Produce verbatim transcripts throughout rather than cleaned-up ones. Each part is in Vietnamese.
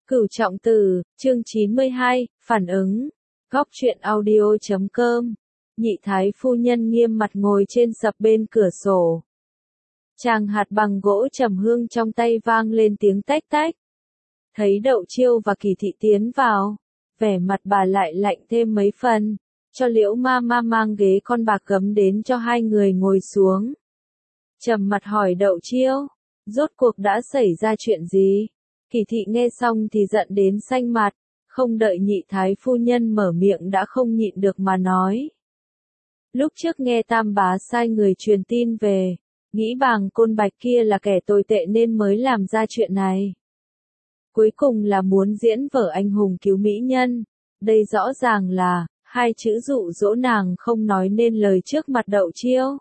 Cửu Trọng Tử, chương chín mươi hai, phản ứng. Góc truyện audio chấm com. Nhị thái phu nhân nghiêm mặt ngồi trên sập bên cửa sổ. Tràng hạt bằng gỗ trầm hương trong tay vang lên tiếng tách tách. Thấy Đậu Chiêu và Kỳ Thị tiến vào, vẻ mặt bà lại lạnh thêm mấy phần, cho Liễu ma ma mang ghế con bạc gấm đến cho hai người ngồi xuống. Trầm mặt hỏi Đậu Chiêu, rốt cuộc đã xảy ra chuyện gì? Kỳ Thị nghe xong thì giận đến xanh mặt, không đợi nhị thái phu nhân mở miệng đã không nhịn được mà nói. Lúc trước nghe Tam bá sai người truyền tin về, nghĩ Bàng Côn Bạch kia là kẻ tồi tệ nên mới làm ra chuyện này. Cuối cùng là muốn diễn vở anh hùng cứu mỹ nhân, đây rõ ràng là, hai chữ dụ dỗ nàng không nói nên lời trước mặt Đậu Chiêu.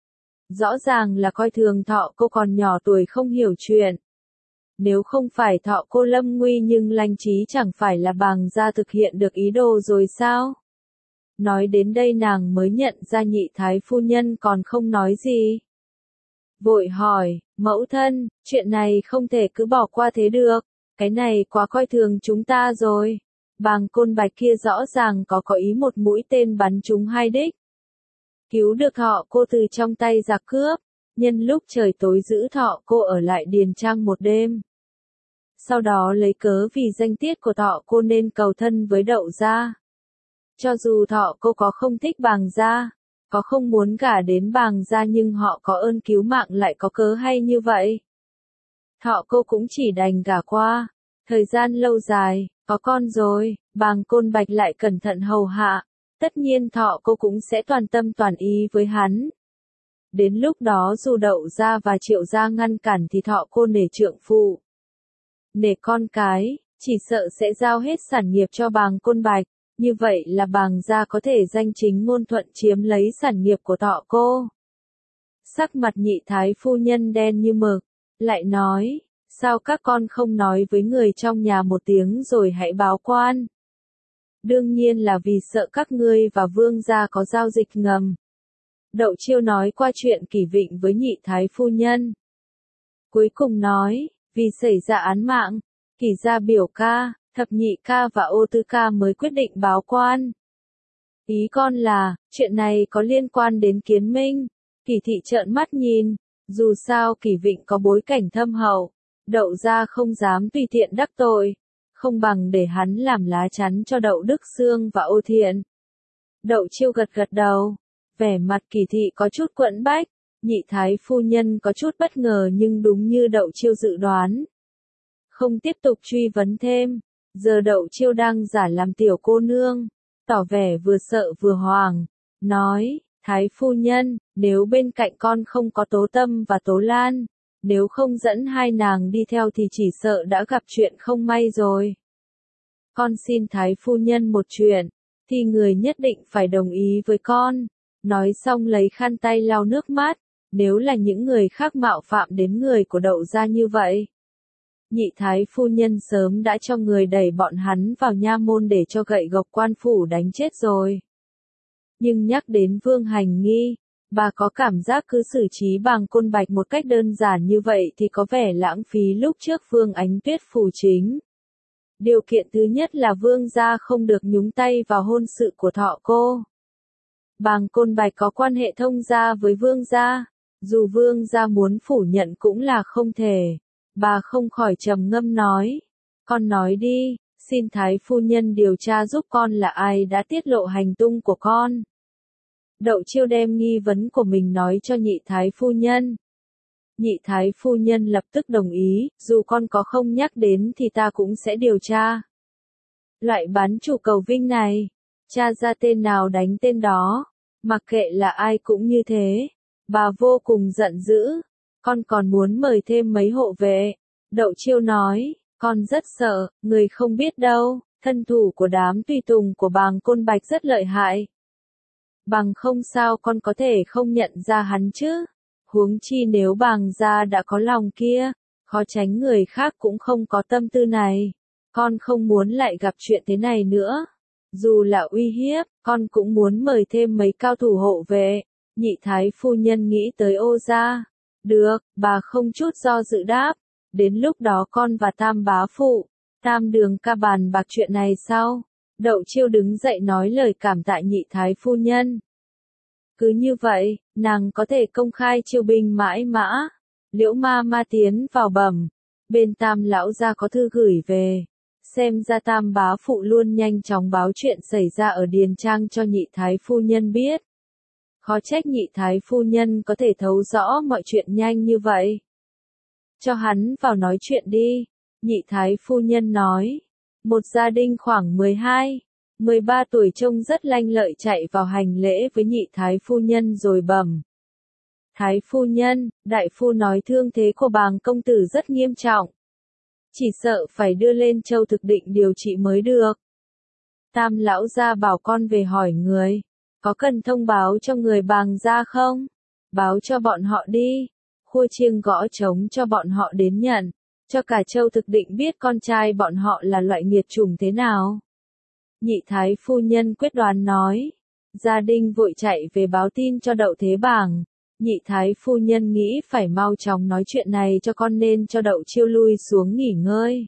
Rõ ràng là coi thường Thọ cô còn nhỏ tuổi không hiểu chuyện. Nếu không phải Thọ cô lâm nguy nhưng Lanh Trí chẳng phải là Bàng gia thực hiện được ý đồ rồi sao? Nói đến đây nàng mới nhận ra nhị thái phu nhân còn không nói gì. Vội hỏi, mẫu thân, chuyện này không thể cứ bỏ qua thế được, cái này quá coi thường chúng ta rồi. Bàng Côn Bạch kia rõ ràng có có ý một mũi tên bắn trúng hai đích. Cứu được Thọ cô từ trong tay giặc cướp, nhân lúc trời tối giữ Thọ cô ở lại điền trang một đêm. Sau đó lấy cớ vì danh tiết của Thọ cô nên cầu thân với Đậu gia. Cho dù Thọ cô có không thích Bàng gia, có không muốn gả đến Bàng gia nhưng họ có ơn cứu mạng lại có cớ hay như vậy. Thọ cô cũng chỉ đành gả qua, thời gian lâu dài, có con rồi, Bàng Côn Bạch lại cẩn thận hầu hạ, tất nhiên Thọ cô cũng sẽ toàn tâm toàn ý với hắn. Đến lúc đó dù Đậu gia và Triệu gia ngăn cản thì Thọ cô nể trượng phu, nể con cái, chỉ sợ sẽ giao hết sản nghiệp cho Bàng Côn Bạch, như vậy là Bàng gia có thể danh chính ngôn thuận chiếm lấy sản nghiệp của Thọ cô. Sắc mặt nhị thái phu nhân đen như mực, lại nói, sao các con không nói với người trong nhà một tiếng rồi hãy báo quan? Đương nhiên là vì sợ các ngươi và vương gia có giao dịch ngầm. Đậu Chiêu nói qua chuyện Kỷ Vịnh với nhị thái phu nhân. Cuối cùng nói, vì xảy ra án mạng, Kỷ gia biểu ca, thập nhị ca và ô tứ ca mới quyết định báo quan. Ý con là, chuyện này có liên quan đến Kiến Minh. Kỳ Thị trợn mắt nhìn, dù sao Kỷ Vịnh có bối cảnh thâm hậu, Đậu gia không dám tùy tiện đắc tội, không bằng để hắn làm lá chắn cho Đậu Đức Xương và Ô Thiện. Đậu Chiêu gật gật đầu, vẻ mặt Kỳ Thị có chút quẫn bách, nhị thái phu nhân có chút bất ngờ nhưng đúng như Đậu Chiêu dự đoán. Không tiếp tục truy vấn thêm, giờ Đậu Chiêu đang giả làm tiểu cô nương, tỏ vẻ vừa sợ vừa hoảng, nói, thái phu nhân, nếu bên cạnh con không có Tố Tâm và Tố Lan, nếu không dẫn hai nàng đi theo thì chỉ sợ đã gặp chuyện không may rồi. Con xin thái phu nhân một chuyện, thì người nhất định phải đồng ý với con. Nói xong lấy khăn tay lau nước mắt, nếu là những người khác mạo phạm đến người của Đậu gia như vậy. Nhị thái phu nhân sớm đã cho người đẩy bọn hắn vào nha môn để cho gậy gộc quan phủ đánh chết rồi. Nhưng nhắc đến Vương Hành Nghi, bà có cảm giác cứ xử trí Bàng Côn Bạch một cách đơn giản như vậy thì có vẻ lãng phí lúc trước Vương Ánh Tuyết phù chính. Điều kiện thứ nhất là Vương gia không được nhúng tay vào hôn sự của Thọ cô. Bàng Côn Bạch có quan hệ thông gia với Vương gia, dù Vương gia muốn phủ nhận cũng là không thể. Bà không khỏi trầm ngâm nói, con nói đi, xin thái phu nhân điều tra giúp con là ai đã tiết lộ hành tung của con. Đậu Chiêu đem nghi vấn của mình nói cho nhị thái phu nhân. Nhị thái phu nhân lập tức đồng ý, dù con có không nhắc đến thì ta cũng sẽ điều tra. Loại bán chủ cầu vinh này, tra ra tên nào đánh tên đó, mặc kệ là ai cũng như thế. Bà vô cùng giận dữ, con còn muốn mời thêm mấy hộ vệ. Đậu Chiêu nói, con rất sợ, người không biết đâu, thân thủ của đám tùy tùng của Bàng Côn Bạch rất lợi hại. Bằng không sao con có thể không nhận ra hắn chứ, huống chi nếu Bàng gia đã có lòng kia, khó tránh người khác cũng không có tâm tư này. Con không muốn lại gặp chuyện thế này nữa. Dù là uy hiếp, con cũng muốn mời thêm mấy cao thủ hộ vệ. Nhị thái phu nhân nghĩ tới Ô gia. Được, bà không chút do dự đáp. Đến lúc đó con và Tam bá phụ, Tam Đường ca bàn bạc chuyện này sau. Đậu Chiêu đứng dậy nói lời cảm tạ nhị thái phu nhân. Cứ như vậy, nàng có thể công khai chiêu binh mãi mã. Liễu ma ma tiến vào bẩm. Bên Tam lão gia có thư gửi về. Xem ra Tam bá phụ luôn nhanh chóng báo chuyện xảy ra ở Điền Trang cho nhị thái phu nhân biết. Khó trách nhị thái phu nhân có thể thấu rõ mọi chuyện nhanh như vậy. Cho hắn vào nói chuyện đi. Nhị thái phu nhân nói. Một gia đình khoảng mười hai, mười ba tuổi trông rất lanh lợi chạy vào hành lễ với nhị thái phu nhân rồi bẩm. Thái phu nhân, đại phu nói thương thế của bàng công tử rất nghiêm trọng. Chỉ sợ phải đưa lên Châu Thực Định điều trị mới được. Tam lão gia bảo con về hỏi người. Có cần thông báo cho người bàng gia không? Báo cho bọn họ đi. Khua chiêng gõ trống cho bọn họ đến nhận. Cho cả Châu Thực Định biết con trai bọn họ là loại nghiệt chủng thế nào. Nhị thái phu nhân quyết đoán nói. Gia đình vội chạy về báo tin cho Đậu Thế Bàng. Nhị thái phu nhân nghĩ phải mau chóng nói chuyện này cho con nên cho Đậu Chiêu lui xuống nghỉ ngơi.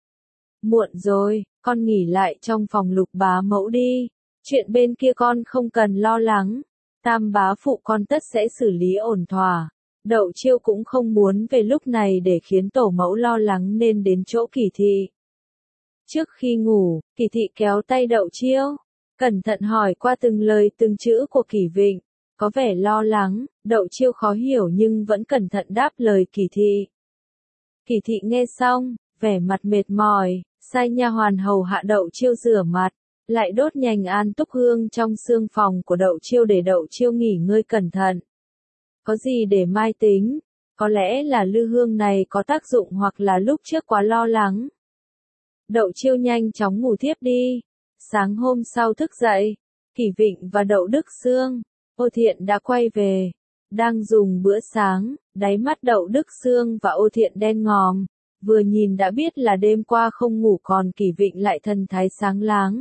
Muộn rồi, con nghỉ lại trong phòng Lục bá mẫu đi. Chuyện bên kia con không cần lo lắng. Tam bá phụ con tất sẽ xử lý ổn thỏa. Đậu Chiêu cũng không muốn về lúc này để khiến tổ mẫu lo lắng nên đến chỗ Kỳ thị. Trước khi ngủ, Kỳ thị kéo tay Đậu Chiêu, cẩn thận hỏi qua từng lời từng chữ của Kỳ Vịnh. Có vẻ lo lắng, Đậu Chiêu khó hiểu nhưng vẫn cẩn thận đáp lời Kỳ thị. Kỳ thị nghe xong, vẻ mặt mệt mỏi, sai nha hoàn hầu hạ Đậu Chiêu rửa mặt, lại đốt nhành an túc hương trong xương phòng của Đậu Chiêu để Đậu Chiêu nghỉ ngơi cẩn thận. Có gì để mai tính, có lẽ là lư hương này có tác dụng hoặc là lúc trước quá lo lắng. Đậu Chiêu nhanh chóng ngủ thiếp đi. Sáng hôm sau thức dậy, Kỳ Vịnh và Đậu Đức Xương, Ô Thiện đã quay về, đang dùng bữa sáng, đáy mắt Đậu Đức Xương và Ô Thiện đen ngòm, vừa nhìn đã biết là đêm qua không ngủ còn Kỳ Vịnh lại thần thái sáng láng.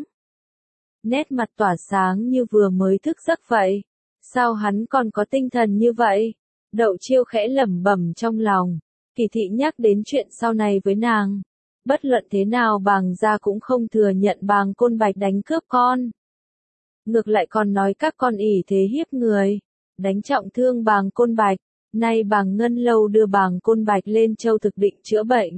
Nét mặt tỏa sáng như vừa mới thức giấc vậy. Sao hắn còn có tinh thần như vậy? Đậu Chiêu khẽ lẩm bẩm trong lòng. Kỳ thị nhắc đến chuyện sau này với nàng. Bất luận thế nào bàng gia cũng không thừa nhận bàng Côn Bạch đánh cướp con. Ngược lại còn nói các con ỷ thế hiếp người. Đánh trọng thương bàng Côn Bạch. Nay bàng Ngân Lâu đưa bàng Côn Bạch lên Châu Thực Định chữa bệnh.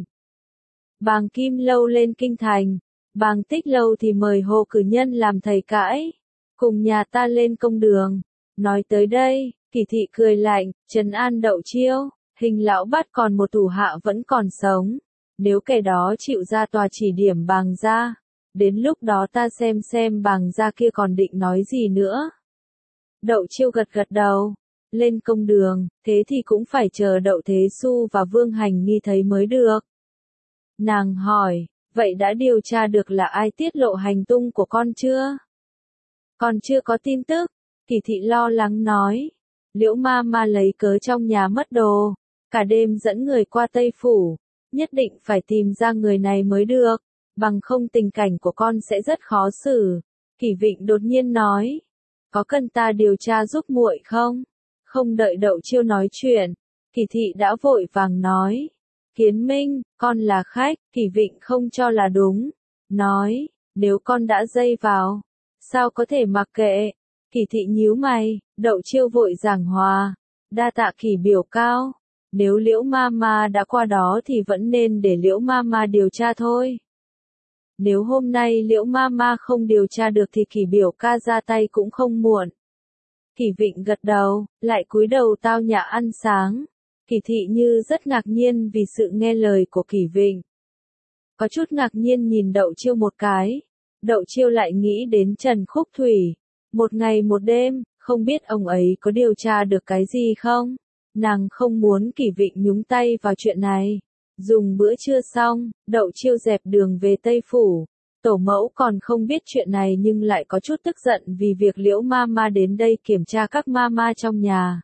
Bàng Kim Lâu lên Kinh Thành. Bàng Tích Lâu thì mời Hồ Cử Nhân làm thầy cãi. Cùng nhà ta lên công đường. Nói tới đây, Kỳ thị cười lạnh, trấn an Đậu Chiêu, Hình lão bắt còn một thủ hạ vẫn còn sống. Nếu kẻ đó chịu ra tòa chỉ điểm bàng gia, đến lúc đó ta xem xem bàng gia kia còn định nói gì nữa. Đậu Chiêu gật gật đầu, lên công đường, thế thì cũng phải chờ Đậu Thế Xu và Vương Hành Nghi thấy mới được. Nàng hỏi, vậy đã điều tra được là ai tiết lộ hành tung của con chưa? Còn chưa có tin tức. Kỳ thị lo lắng nói. Liễu ma ma lấy cớ trong nhà mất đồ. Cả đêm dẫn người qua Tây Phủ. Nhất định phải tìm ra người này mới được. Bằng không tình cảnh của con sẽ rất khó xử. Kỳ Vịnh đột nhiên nói. Có cần ta điều tra giúp muội không? Không đợi Đậu Chiêu nói chuyện. Kỳ thị đã vội vàng nói. Kiến Minh, con là khách. Kỳ Vịnh không cho là đúng. Nói, nếu con đã dây vào. Sao có thể mặc kệ? Kỳ thị nhíu mày, Đậu Chiêu vội giảng hòa. Đa tạ Kỳ biểu cao. Nếu Liễu ma ma đã qua đó thì vẫn nên để Liễu ma ma điều tra thôi. Nếu hôm nay Liễu ma ma không điều tra được thì Kỳ biểu ca ra tay cũng không muộn. Kỳ Vịnh gật đầu, lại cúi đầu tao nhã ăn sáng. Kỳ thị như rất ngạc nhiên vì sự nghe lời của Kỳ Vịnh. Có chút ngạc nhiên nhìn Đậu Chiêu một cái. Đậu Chiêu lại nghĩ đến Trần Khúc Thủy. Một ngày một đêm, không biết ông ấy có điều tra được cái gì không? Nàng không muốn Kỳ Vịnh nhúng tay vào chuyện này. Dùng bữa trưa xong, Đậu Chiêu dẹp đường về Tây Phủ. Tổ mẫu còn không biết chuyện này nhưng lại có chút tức giận vì việc Liễu ma ma đến đây kiểm tra các ma ma trong nhà.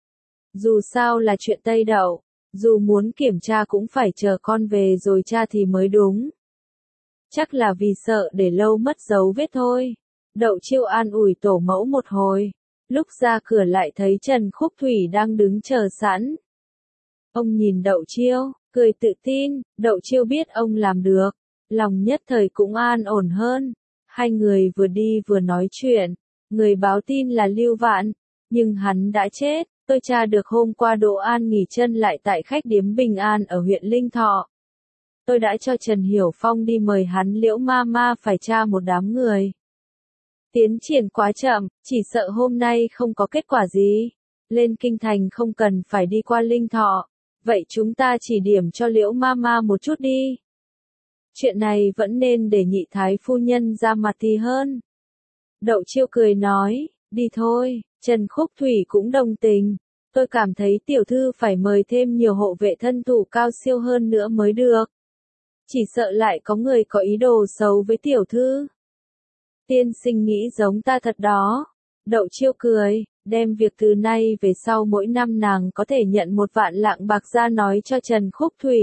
Dù sao là chuyện Tây Đậu, dù muốn kiểm tra cũng phải chờ con về rồi tra thì mới đúng. Chắc là vì sợ để lâu mất dấu vết thôi. Đậu Chiêu an ủi tổ mẫu một hồi. Lúc ra cửa lại thấy Trần Khúc Thủy đang đứng chờ sẵn. Ông nhìn Đậu Chiêu, cười tự tin, Đậu Chiêu biết ông làm được. lòng nhất thời cũng an ổn hơn. Hai người vừa đi vừa nói chuyện, người báo tin là Lưu Vạn, nhưng hắn đã chết. Tôi tra được hôm qua Đỗ An nghỉ chân lại tại khách điếm Bình An ở huyện Linh Thọ. Tôi đã cho Trần Hiểu Phong đi mời hắn. Liễu ma ma phải tra một đám người. Tiến triển quá chậm, chỉ sợ hôm nay không có kết quả gì. Lên kinh thành không cần phải đi qua Linh Thọ. Vậy chúng ta chỉ điểm cho Liễu ma ma một chút đi. Chuyện này vẫn nên để nhị thái phu nhân ra mặt thì hơn. Đậu Chiêu cười nói, đi thôi. Trần Khúc Thủy cũng đồng tình. Tôi cảm thấy tiểu thư phải mời thêm nhiều hộ vệ thân thủ cao siêu hơn nữa mới được. Chỉ sợ lại có người có ý đồ xấu với tiểu thư. Tiên sinh nghĩ giống ta thật đó. Đậu Chiêu cười, đem việc từ nay về sau mỗi năm nàng có thể nhận một vạn lạng bạc ra nói cho Trần Khúc Thủy.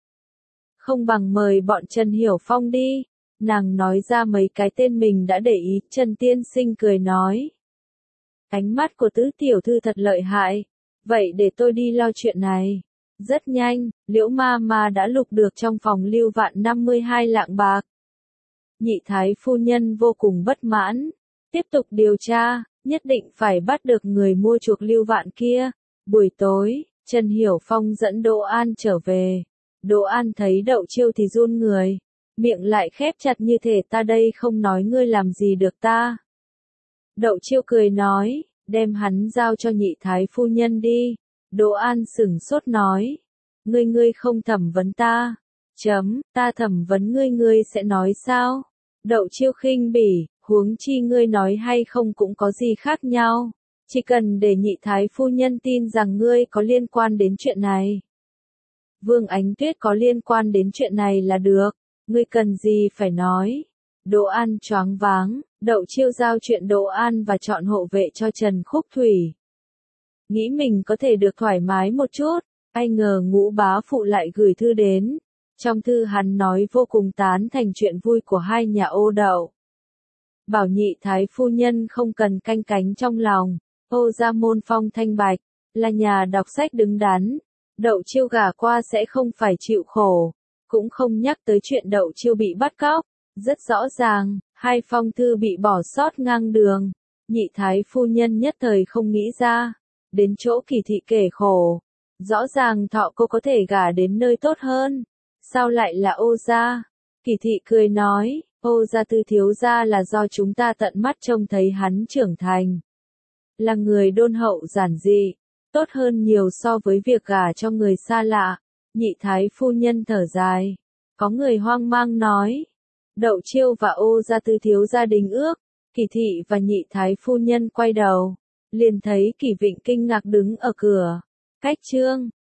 Không bằng mời bọn Trần Hiểu Phong đi. Nàng nói ra mấy cái tên mình đã để ý. Trần tiên sinh cười nói. Ánh mắt của tứ tiểu thư thật lợi hại. Vậy để tôi đi lo chuyện này. Rất nhanh, Liễu ma ma đã lục được trong phòng Lưu Vạn năm mươi hai lạng bạc. Nhị thái phu nhân vô cùng bất mãn. Tiếp tục điều tra, nhất định phải bắt được người mua chuộc Lưu Vạn kia. Buổi tối, Trần Hiểu Phong dẫn Đỗ An trở về. Đỗ An thấy Đậu Chiêu thì run người. Miệng lại khép chặt như thể ta đây không nói ngươi làm gì được ta. Đậu Chiêu cười nói, đem hắn giao cho nhị thái phu nhân đi. Đỗ An sửng sốt nói, ngươi ngươi không thẩm vấn ta. Chấm, ta thẩm vấn ngươi ngươi sẽ nói sao? Đậu Chiêu khinh bỉ, huống chi ngươi nói hay không cũng có gì khác nhau. Chỉ cần để nhị thái phu nhân tin rằng ngươi có liên quan đến chuyện này. Vương Ánh Tuyết có liên quan đến chuyện này là được, ngươi cần gì phải nói. Đỗ An choáng váng, Đậu Chiêu giao chuyện Đỗ An và chọn hộ vệ cho Trần Khúc Thủy. Nghĩ mình có thể được thoải mái một chút, ai ngờ Ngũ bá phụ lại gửi thư đến. Trong thư hắn nói vô cùng tán thành chuyện vui của hai nhà Ô Đậu. Bảo nhị thái phu nhân không cần canh cánh trong lòng, Ô gia môn phong thanh bạch, là nhà đọc sách đứng đắn. Đậu Chiêu gả qua sẽ không phải chịu khổ, cũng không nhắc tới chuyện Đậu Chiêu bị bắt cóc. Rất rõ ràng, hai phong thư bị bỏ sót ngang đường. Nhị thái phu nhân nhất thời không nghĩ ra. Đến chỗ Kỳ thị kể khổ. Rõ ràng Thọ cô có thể gả đến nơi tốt hơn. Sao lại là Ô gia? Kỳ thị cười nói, Ô gia tư thiếu gia là do chúng ta tận mắt trông thấy hắn trưởng thành. Là người đôn hậu giản dị, tốt hơn nhiều so với việc gả cho người xa lạ. Nhị thái phu nhân thở dài. Có người hoang mang nói. Đậu Chiêu và Ô gia tư thiếu gia đình ước. Kỳ thị và nhị thái phu nhân quay đầu. Liền thấy Kỳ Vịnh kinh ngạc đứng ở cửa. Cách chương